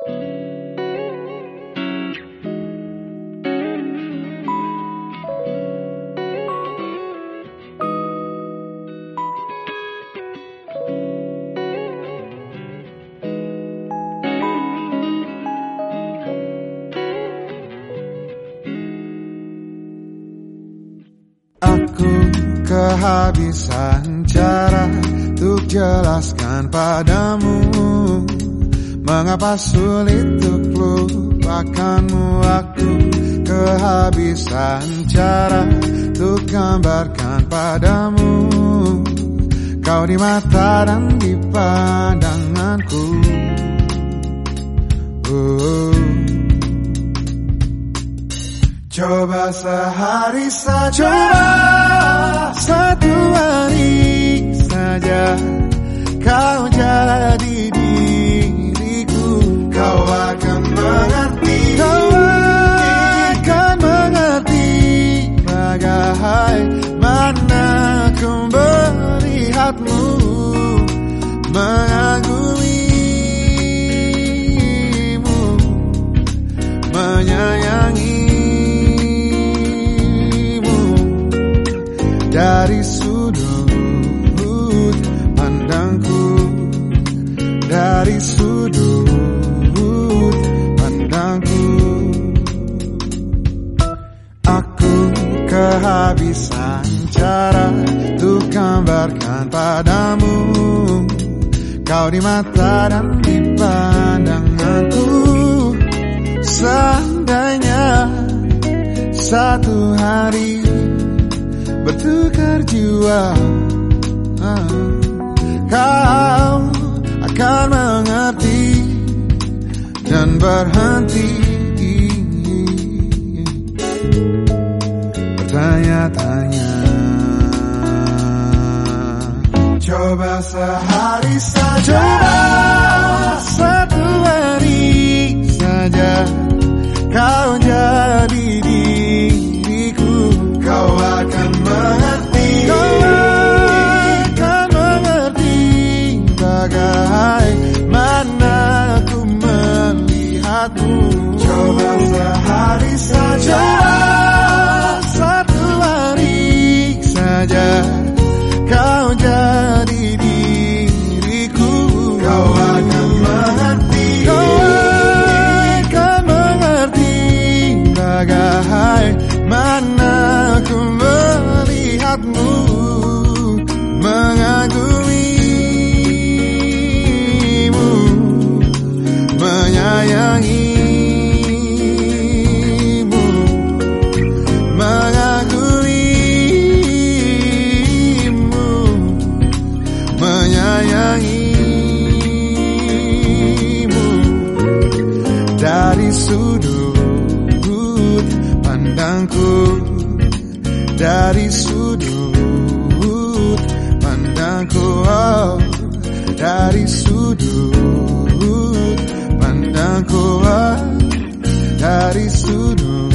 Aku kehabisan cara untuk jelaskan padamu mengapa sulit untuk lupakanmu. Aku kehabisan cara untuk gambarkan padamu kau di mata dan di pandanganku. Coba sehari saja, coba satu hari saja kau jadi diriku. Kau akan mengerti, kau akan mengerti bagaimana ku melihatmu, mengagumimu, menyayangi. Dari sudut pandangku, dari sudut pandangku, aku kehabisan cara untuk gambarkan padamu kau di mata dan di pandanganku. Seandainya satu hari bertukar jiwa, kau akan mengerti dan berhenti bertanya-tanya. Coba sehari saja, coba satu hari saja kau jadi diriku. Kau akan mengerti, kau akan mengerti bagaimana ku melihatmu. Coba sehari saja, satu hari saja kau jadi diriku. Kau akan mengerti, kau akan mengerti bagaimana ku melihatmu, mengagumimu, menyayangimu, mengagumimu, menyayangimu. Dari sudut pandangku, dari sudut pandangku, oh, dari sudut pandangku, oh, dari sudut